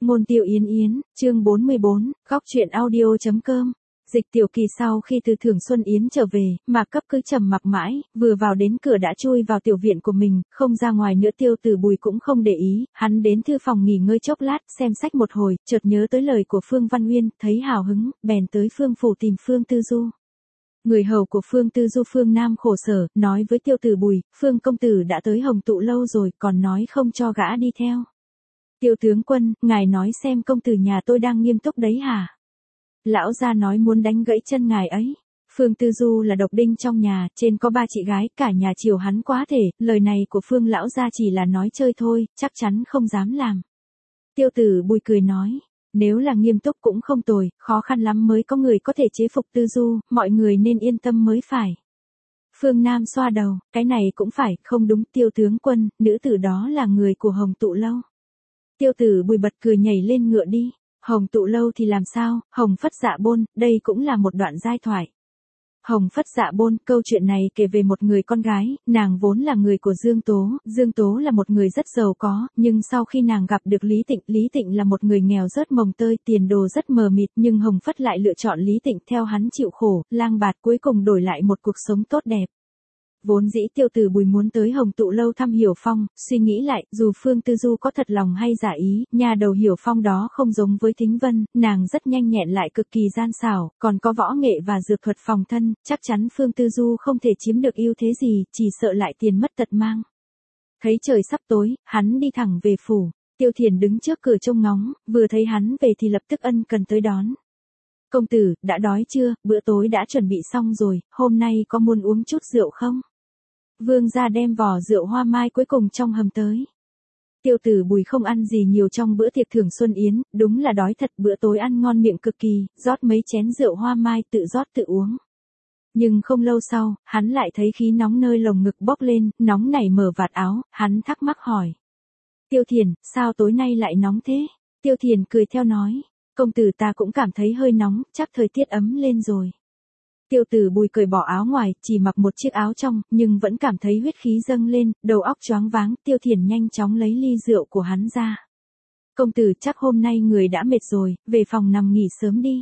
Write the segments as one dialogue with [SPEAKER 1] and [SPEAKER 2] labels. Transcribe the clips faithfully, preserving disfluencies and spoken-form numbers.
[SPEAKER 1] Ngôn Tiêu Yến Yến, chương bốn mươi bốn, góc truyện audio.com. Dịch Tiểu Kỳ sau khi từ Thường Xuân Yến trở về, mà cấp cứ trầm mặc mãi, vừa vào đến cửa đã chui vào tiểu viện của mình, không ra ngoài nữa. Tiêu Tử Bùi cũng không để ý, hắn đến thư phòng nghỉ ngơi chốc lát, xem sách một hồi, chợt nhớ tới lời của Phương Văn Uyên, thấy hào hứng, bèn tới Phương phủ tìm Phương Tư Du. Người hầu của Phương Tư Du Phương Nam khổ sở, nói với Tiêu Tử Bùi, Phương công tử đã tới Hồng Tụ lâu rồi, còn nói không cho gã đi theo. Tiêu tướng quân, ngài nói xem công tử nhà tôi đang nghiêm túc đấy hả? Lão gia nói muốn đánh gãy chân ngài ấy. Phương Tư Du là độc đinh trong nhà, trên có ba chị gái, cả nhà chiều hắn quá thể, lời này của Phương lão gia chỉ là nói chơi thôi, chắc chắn không dám làm. Tiêu Tử Bùi cười nói, nếu là nghiêm túc cũng không tồi, khó khăn lắm mới có người có thể chế phục Tư Du, mọi người nên yên tâm mới phải. Phương Nam xoa đầu, cái này cũng phải, không đúng. Tiêu tướng quân, nữ tử đó là người của Hồng Tụ lâu. Tiêu Tử Bùi bật cười nhảy lên ngựa đi. Hồng Tụ lâu thì làm sao, Hồng Phất Dạ Bôn, đây cũng là một đoạn giai thoại. Hồng Phất Dạ Bôn, câu chuyện này kể về một người con gái, nàng vốn là người của Dương Tố, Dương Tố là một người rất giàu có, nhưng sau khi nàng gặp được Lý Tịnh, Lý Tịnh là một người nghèo rớt mồng tơi, tiền đồ rất mờ mịt, nhưng Hồng Phất lại lựa chọn Lý Tịnh, theo hắn chịu khổ, lang bạt, cuối cùng đổi lại một cuộc sống tốt đẹp. Vốn dĩ Tiêu Tử Bùi muốn tới Hồng Tụ lâu thăm Hiểu Phong, suy nghĩ lại, dù Phương Tư Du có thật lòng hay giả ý, nhà đầu Hiểu Phong đó không giống với Thính Vân, nàng rất nhanh nhẹn lại cực kỳ gian xảo, còn có võ nghệ và dược thuật phòng thân, chắc chắn Phương Tư Du không thể chiếm được ưu thế gì, chỉ sợ lại tiền mất tật mang. Thấy trời sắp tối, hắn đi thẳng về phủ. Tiêu Thiền đứng trước cửa trông ngóng, vừa thấy hắn về thì lập tức ân cần tới đón. Công tử, đã đói chưa, bữa tối đã chuẩn bị xong rồi, hôm nay có muốn uống chút rượu không? Vương gia đem vỏ rượu hoa mai cuối cùng trong hầm tới. Tiêu Tử Bùi không ăn gì nhiều trong bữa tiệc Thường Xuân Yến, đúng là đói thật, bữa tối ăn ngon miệng cực kỳ, rót mấy chén rượu hoa mai tự rót tự uống. Nhưng không lâu sau, hắn lại thấy khí nóng nơi lồng ngực bốc lên, nóng nảy mở vạt áo, hắn thắc mắc hỏi. Tiêu Thiền, sao tối nay lại nóng thế? Tiêu Thiền cười theo nói, công tử ta cũng cảm thấy hơi nóng, chắc thời tiết ấm lên rồi. Tiêu Tử Bùi cởi bỏ áo ngoài, chỉ mặc một chiếc áo trong, nhưng vẫn cảm thấy huyết khí dâng lên, đầu óc choáng váng. Tiêu Thiền nhanh chóng lấy ly rượu của hắn ra. Công tử, chắc hôm nay người đã mệt rồi, về phòng nằm nghỉ sớm đi.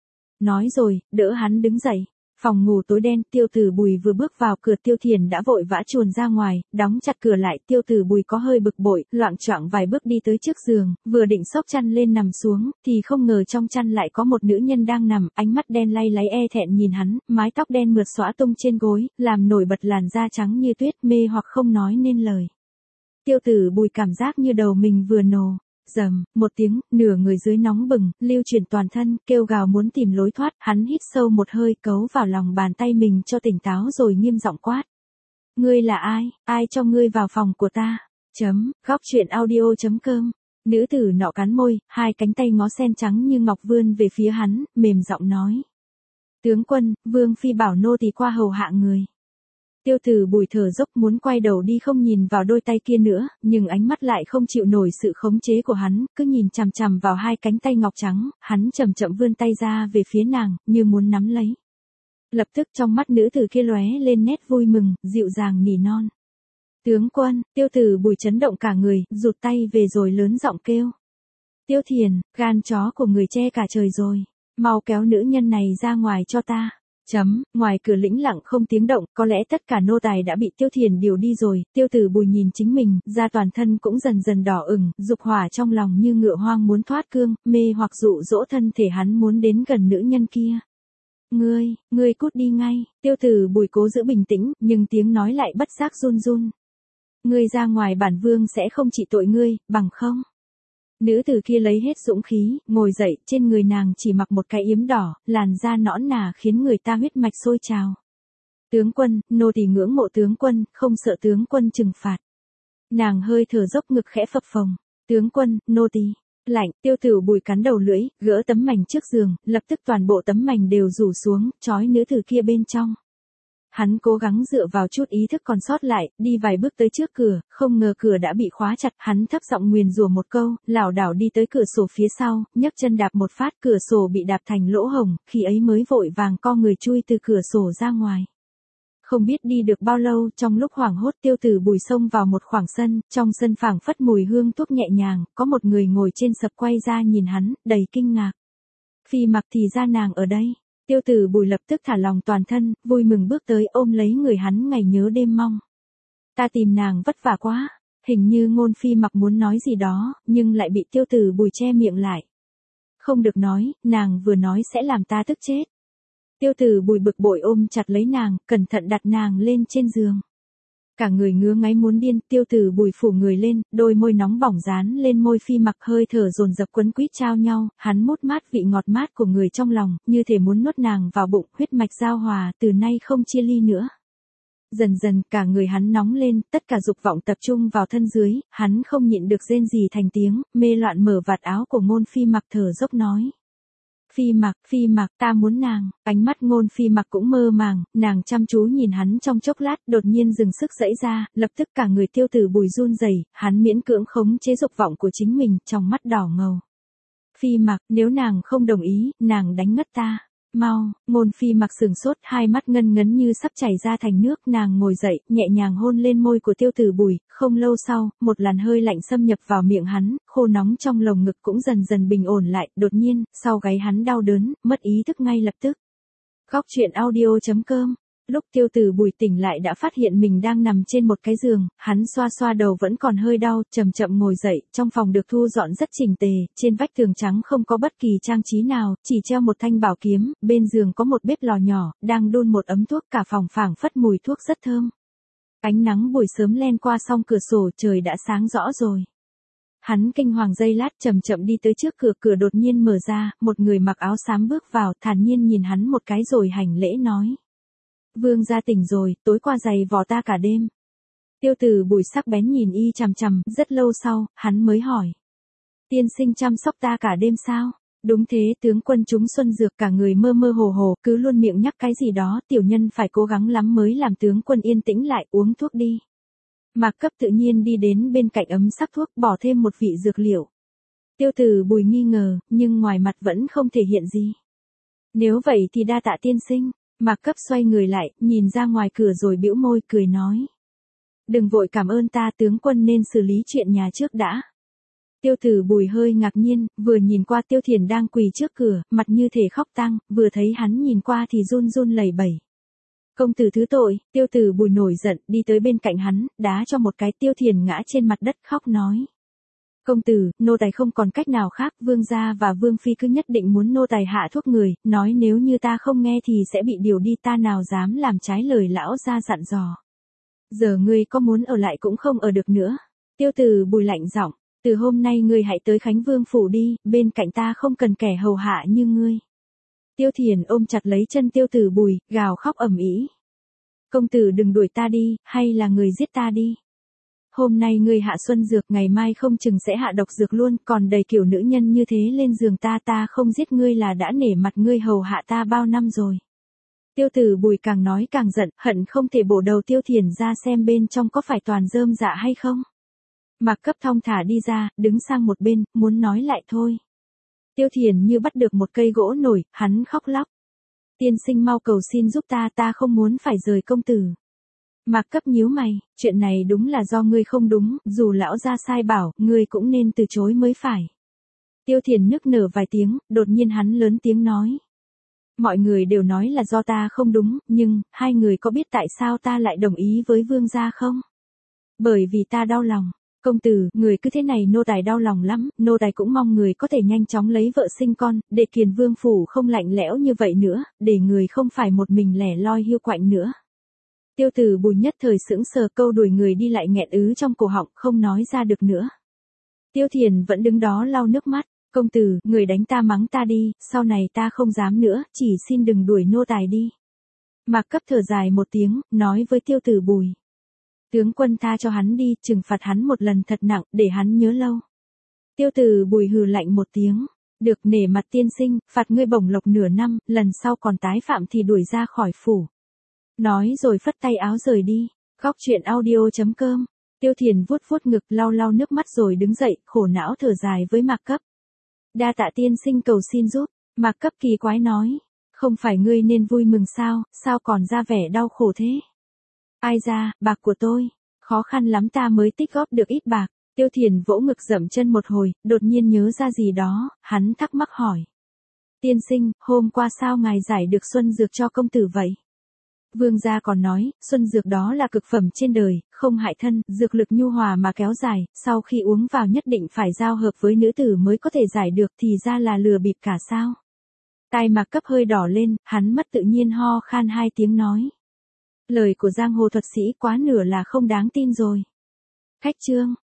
[SPEAKER 1] Nói rồi, đỡ hắn đứng dậy. Phòng ngủ tối đen, Tiêu Tử Bùi vừa bước vào cửa, Tiêu Thiền đã vội vã chuồn ra ngoài, đóng chặt cửa lại. Tiêu Tử Bùi có hơi bực bội, loạng choạng vài bước đi tới trước giường, vừa định xốc chăn lên nằm xuống, thì không ngờ trong chăn lại có một nữ nhân đang nằm, ánh mắt đen lay láy e thẹn nhìn hắn, mái tóc đen mượt xõa tung trên gối, làm nổi bật làn da trắng như tuyết, mê hoặc không nói nên lời. Tiêu Tử Bùi cảm giác như đầu mình vừa nổ. Rầm, một tiếng, nửa người dưới nóng bừng, lưu chuyển toàn thân, kêu gào muốn tìm lối thoát, hắn hít sâu một hơi, cấu vào lòng bàn tay mình cho tỉnh táo rồi nghiêm giọng quát. Ngươi là ai, ai cho ngươi vào phòng của ta? Chấm, góc truyện audio.com. Nữ tử nọ cắn môi, hai cánh tay ngó sen trắng như ngọc vươn về phía hắn, mềm giọng nói. Tướng quân, Vương Phi bảo nô tỳ qua hầu hạ người. Tiêu Tử Bùi thở dốc muốn quay đầu đi không nhìn vào đôi tay kia nữa, nhưng ánh mắt lại không chịu nổi sự khống chế của hắn, cứ nhìn chằm chằm vào hai cánh tay ngọc trắng, hắn chậm chậm vươn tay ra về phía nàng, như muốn nắm lấy. Lập tức trong mắt nữ tử kia lóe lên nét vui mừng, dịu dàng nỉ non. Tướng quân, Tiêu Tử Bùi chấn động cả người, rụt tay về rồi lớn giọng kêu. Tiêu Thiền, gan chó của người che cả trời rồi, mau kéo nữ nhân này ra ngoài cho ta. Chấm, ngoài cửa lĩnh lặng không tiếng động, có lẽ tất cả nô tài đã bị Tiêu Thiền điều đi rồi. Tiêu Tử Bùi nhìn chính mình, da toàn thân cũng dần dần đỏ ửng, dục hỏa trong lòng như ngựa hoang muốn thoát cương, mê hoặc dụ dỗ thân thể hắn muốn đến gần nữ nhân kia. Ngươi, ngươi cút đi ngay. Tiêu Tử Bùi cố giữ bình tĩnh, nhưng tiếng nói lại bất giác run run. Ngươi ra ngoài, bản vương sẽ không trị tội ngươi, bằng không. Nữ tử kia lấy hết dũng khí, ngồi dậy, trên người nàng chỉ mặc một cái yếm đỏ, làn da nõn nà khiến người ta huyết mạch sôi trào. Tướng quân, nô tỳ ngưỡng mộ tướng quân, không sợ tướng quân trừng phạt. Nàng hơi thở dốc, ngực khẽ phập phồng. Tướng quân, nô tỳ. Lạnh. Tiêu Tử Bùi cắn đầu lưỡi, gỡ tấm mành trước giường, lập tức toàn bộ tấm mành đều rủ xuống, trói nữ tử kia bên trong. Hắn cố gắng dựa vào chút ý thức còn sót lại, đi vài bước tới trước cửa, không ngờ cửa đã bị khóa chặt, hắn thấp giọng nguyền rủa một câu, lảo đảo đi tới cửa sổ phía sau, nhấc chân đạp một phát, cửa sổ bị đạp thành lỗ hổng, khi ấy mới vội vàng co người chui từ cửa sổ ra ngoài. Không biết đi được bao lâu, trong lúc hoảng hốt Tiêu Tử Bùi xông vào một khoảng sân, trong sân phảng phất mùi hương thuốc nhẹ nhàng, có một người ngồi trên sập quay ra nhìn hắn, đầy kinh ngạc. Phi Mặc thì ra nàng ở đây. Tiêu Tử Bùi lập tức thả lòng toàn thân, vui mừng bước tới ôm lấy người hắn ngày nhớ đêm mong. Ta tìm nàng vất vả quá. Hình như Ngôn Phi Mặc muốn nói gì đó, nhưng lại bị Tiêu Tử Bùi che miệng lại. Không được nói, nàng vừa nói sẽ làm ta tức chết. Tiêu Tử Bùi bực bội ôm chặt lấy nàng, cẩn thận đặt nàng lên trên giường. Cả người ngứa ngáy muốn điên, Tiêu Tử Bùi phủ người lên, đôi môi nóng bỏng dán lên môi Phi Mặc, hơi thở dồn dập quấn quýt trao nhau, hắn mút mát vị ngọt mát của người trong lòng, như thể muốn nuốt nàng vào bụng, huyết mạch giao hòa, từ nay không chia ly nữa. Dần dần cả người hắn nóng lên, tất cả dục vọng tập trung vào thân dưới, hắn không nhịn được rên rỉ thành tiếng, mê loạn mở vạt áo của Ngôn Phi Mặc thở dốc nói. Phi Mặc, Phi Mặc, ta muốn nàng. Ánh mắt Ngôn Phi Mặc cũng mơ màng, nàng chăm chú nhìn hắn trong chốc lát, đột nhiên dừng sức giãy ra, lập tức cả người Tiêu Tử Bùi run rẩy, hắn miễn cưỡng khống chế dục vọng của chính mình, trong mắt đỏ ngầu. Phi Mặc, nếu nàng không đồng ý, nàng đánh ngất ta. Mau. Ngôn Phi Mặc sừng sốt, hai mắt ngân ngấn như sắp chảy ra thành nước, nàng ngồi dậy, nhẹ nhàng hôn lên môi của Tiêu Tử Bùi, không lâu sau, một làn hơi lạnh xâm nhập vào miệng hắn, khô nóng trong lồng ngực cũng dần dần bình ổn lại, đột nhiên, sau gáy hắn đau đớn, mất ý thức ngay lập tức. Góc truyện audio chấm com. Lúc Tiêu Tử Bùi tỉnh lại đã phát hiện mình đang nằm trên một cái giường, hắn xoa xoa đầu vẫn còn hơi đau, chậm chậm ngồi dậy, trong phòng được thu dọn rất chỉnh tề, trên vách tường trắng không có bất kỳ trang trí nào, chỉ treo một thanh bảo kiếm, bên giường có một bếp lò nhỏ, đang đun một ấm thuốc, cả phòng phảng phất mùi thuốc rất thơm. Ánh nắng buổi sớm len qua song cửa sổ, trời đã sáng rõ rồi. Hắn kinh hoàng giây lát, chậm chậm đi tới trước cửa, cửa đột nhiên mở ra, một người mặc áo xám bước vào, thản nhiên nhìn hắn một cái rồi hành lễ nói. Vương gia tỉnh rồi, tối qua giày vò ta cả đêm. Tiêu Tử Bùi sắc bén nhìn y chằm chằm, rất lâu sau, hắn mới hỏi. Tiên sinh chăm sóc ta cả đêm sao? Đúng thế, tướng quân trúng xuân dược, cả người mơ mơ hồ hồ, cứ luôn miệng nhắc cái gì đó, tiểu nhân phải cố gắng lắm mới làm tướng quân yên tĩnh lại, uống thuốc đi. Mạc Cấp tự nhiên đi đến bên cạnh ấm sắc thuốc, bỏ thêm một vị dược liệu. Tiêu Tử Bùi nghi ngờ, nhưng ngoài mặt vẫn không thể hiện gì. Nếu vậy thì đa tạ tiên sinh. Mạc Cấp xoay người lại, nhìn ra ngoài cửa rồi bĩu môi, cười nói. Đừng vội cảm ơn ta, tướng quân nên xử lý chuyện nhà trước đã. Tiêu Tử Bùi hơi ngạc nhiên, vừa nhìn qua Tiêu Thiền đang quỳ trước cửa, mặt như thể khóc tang, vừa thấy hắn nhìn qua thì run run lẩy bẩy. Công tử thứ tội. Tiêu Tử Bùi nổi giận, đi tới bên cạnh hắn, đá cho một cái, Tiêu Thiền ngã trên mặt đất khóc nói. Công tử, nô tài không còn cách nào khác, vương gia và vương phi cứ nhất định muốn nô tài hạ thuốc người, nói nếu như ta không nghe thì sẽ bị điều đi, ta nào dám làm trái lời lão gia dặn dò. Giờ ngươi có muốn ở lại cũng không ở được nữa. Tiêu Tử Bùi lạnh giọng, từ hôm nay ngươi hãy tới Khánh Vương phủ đi, bên cạnh ta không cần kẻ hầu hạ như ngươi. Tiêu Thiền ôm chặt lấy chân Tiêu Tử Bùi, gào khóc ầm ĩ. Công tử đừng đuổi ta đi, hay là người giết ta đi. Hôm nay ngươi hạ xuân dược, ngày mai không chừng sẽ hạ độc dược luôn, còn đầy kiểu nữ nhân như thế lên giường ta, ta không giết ngươi là đã nể mặt ngươi hầu hạ ta bao năm rồi. Tiêu Tử Bùi càng nói càng giận, hận không thể bổ đầu Tiêu Thiền ra xem bên trong có phải toàn rơm dạ hay không. Mạc Cấp thong thả đi ra, đứng sang một bên, muốn nói lại thôi. Tiêu Thiền như bắt được một cây gỗ nổi, hắn khóc lóc. Tiên sinh mau cầu xin giúp ta, ta không muốn phải rời công tử. Mạc Cấp nhíu mày, chuyện này đúng là do ngươi không đúng, dù lão gia sai bảo, ngươi cũng nên từ chối mới phải. Tiêu Thiền nức nở vài tiếng, đột nhiên hắn lớn tiếng nói. Mọi người đều nói là do ta không đúng, nhưng, hai người có biết tại sao ta lại đồng ý với vương gia không? Bởi vì ta đau lòng. Công tử, người cứ thế này nô tài đau lòng lắm, nô tài cũng mong người có thể nhanh chóng lấy vợ sinh con, để Kiền Vương phủ không lạnh lẽo như vậy nữa, để người không phải một mình lẻ loi hiu quạnh nữa. Tiêu Tử Bùi nhất thời sững sờ, câu đuổi người đi lại nghẹn ứ trong cổ họng, không nói ra được nữa. Tiêu Thiền vẫn đứng đó lau nước mắt. Công tử, người đánh ta mắng ta đi, sau này ta không dám nữa, chỉ xin đừng đuổi nô tài đi. Mạc Cấp thở dài một tiếng, nói với Tiêu Tử Bùi. Tướng quân tha cho hắn đi, trừng phạt hắn một lần thật nặng, để hắn nhớ lâu. Tiêu Tử Bùi hừ lạnh một tiếng. Được, nể mặt tiên sinh, phạt ngươi bổng lộc nửa năm, lần sau còn tái phạm thì đuổi ra khỏi phủ. Nói rồi phất tay áo rời đi. Góc truyện audio chấm com. Tiêu Thiền vuốt vuốt ngực, lau lau nước mắt rồi đứng dậy, khổ não thở dài với Mạc Cấp. Đa tạ tiên sinh cầu xin giúp. Mạc Cấp kỳ quái nói. Không phải ngươi nên vui mừng sao, sao còn ra vẻ đau khổ thế? Ai ra, bạc của tôi. Khó khăn lắm ta mới tích góp được ít bạc. Tiêu Thiền vỗ ngực dậm chân một hồi, đột nhiên nhớ ra gì đó, hắn thắc mắc hỏi. Tiên sinh, hôm qua sao ngài giải được xuân dược cho công tử vậy? Vương gia còn nói, xuân dược đó là cực phẩm trên đời, không hại thân, dược lực nhu hòa mà kéo dài, sau khi uống vào nhất định phải giao hợp với nữ tử mới có thể giải được, thì ra là lừa bịp cả sao? Tai Mạc Cấp hơi đỏ lên, hắn mất tự nhiên ho khan hai tiếng nói. Lời của giang hồ thuật sĩ quá nửa là không đáng tin rồi. Khách trương.